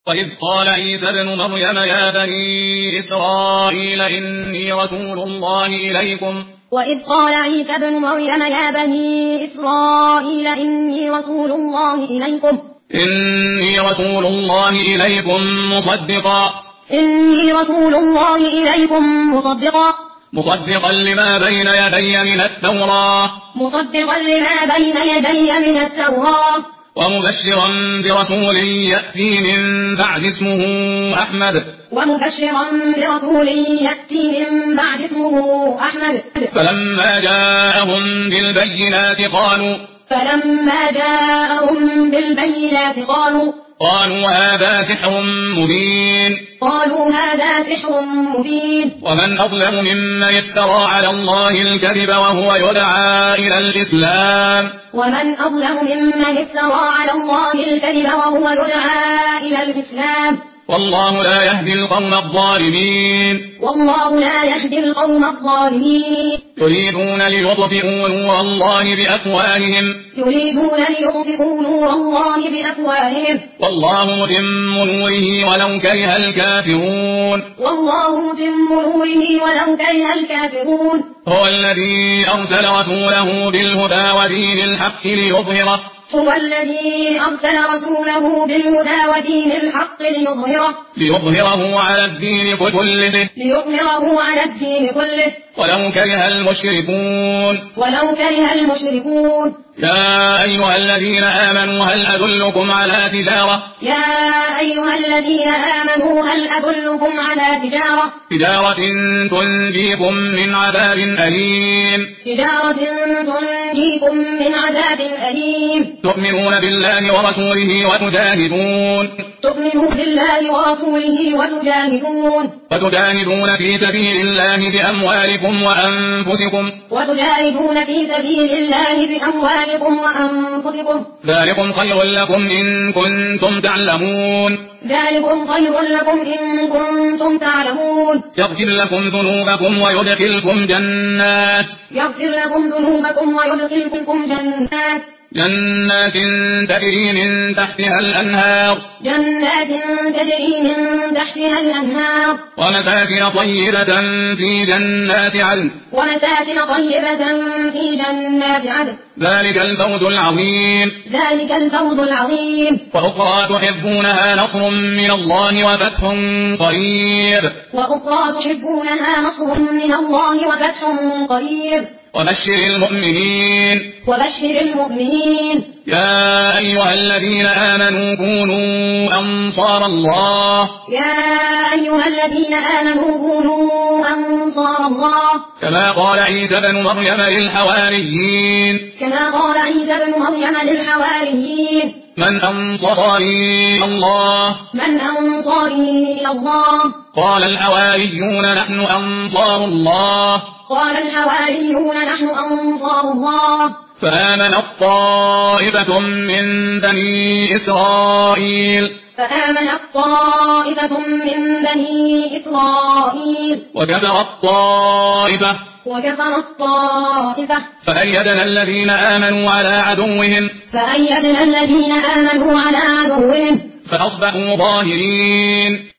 وإذ قال عيسى ابن مريم يا بني إسرائيل إني رسول الله إليكم وإذ قال عيسى ابن مريم يا بني إسرائيل إني رسول الله إليكم إني رسول الله إليكم مصدقا لما بين يدي من التوراة ومبشرا برسول يأتي من بعد اسمه أحمد فلما جاءهم بالبينات قالوا هذا سحر مبين ومن أظلم ممن افترى على الله الكذب وهو يدعى إلى الإسلام والله لا يهدي القوم الظالمين يريدون ليطفئوا نور الله بأفواههم والله متم نوره ولو كره الكافرون هو الذي أرسل رسوله بالهدى ودين الحق ليظهره على الدين كله ولو كره المشركون يا أيها الذين آمنوا هل أدلكم على تجارة تنجيكم من عذاب أليم تؤمنون بالله ورسوله وتجاهدون في سبيل الله بأموالكم وأنفسكم ذلكم خير لكم إن كنتم تعلمون يغفر لكم ذنوبكم ويدخلكم جنات تجري من تحتها الأنهار ومساكن طيبة في جنات عدن ذلك الفوز العظيم وأخرى تحبونها نصر من الله وفتح قريب وبشر المؤمنين يا أيها الذين آمنوا كونوا أنصار الله كما قال عيسى بن مريم للحواريين من أنصاري إلى الله قال الحواريون نحن أنصار الله فآمنت طائفة من بني إسرائيل وكفرت طائفة فأيدنا الذين آمنوا على عدوهم فأصبحوا ظاهرين